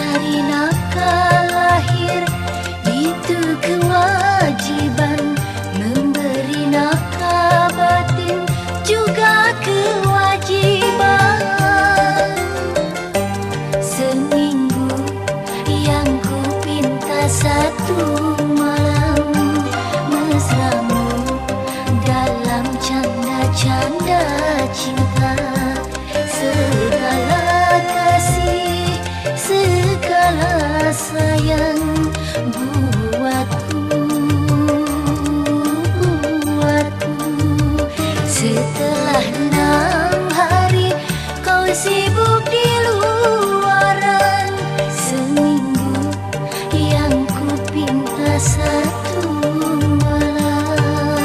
Mencari nafkah lahir itu kewajiban, memberi nafkah batin juga kewajiban. Seminggu yang ku pinta satu malam mesramu dalam canda-canda cinta. Segala kasih, segala sayang buatku. Setelah 6 hari kau sibuk di luaran, seminggu yang ku pinta satu malam.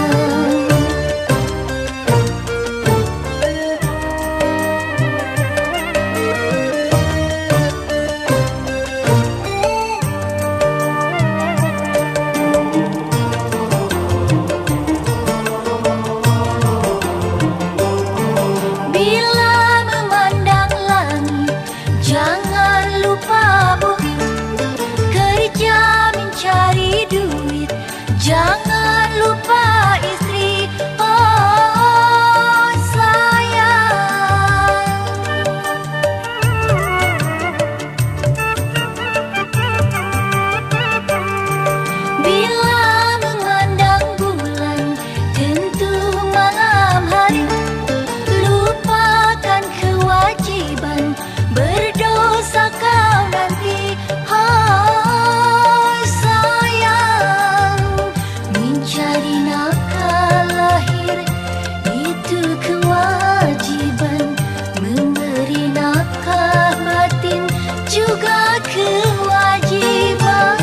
Bila memandang langit, jangan lupa bumi. Kerja mencari duit, jangan lupa istri. Oh sayang, bila memandang bulan, tentu malam hari, lupakan kewajiban, berdosa kau nanti. Hai sayang, mencari nafkah lahir itu kewajiban, memberi nafkah batin juga kewajiban.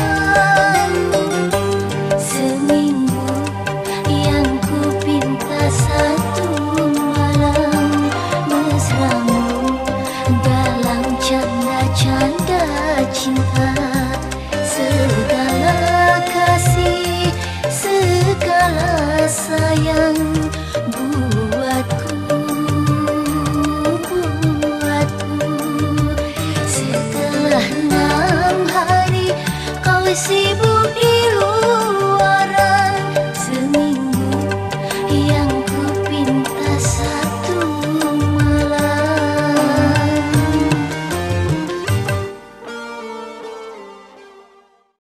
Seminggu yang ku pinta satu malam mesramu dalam canda-canda cinta. Segala kasih, segala sayang buatku. Setelah 6 hari kau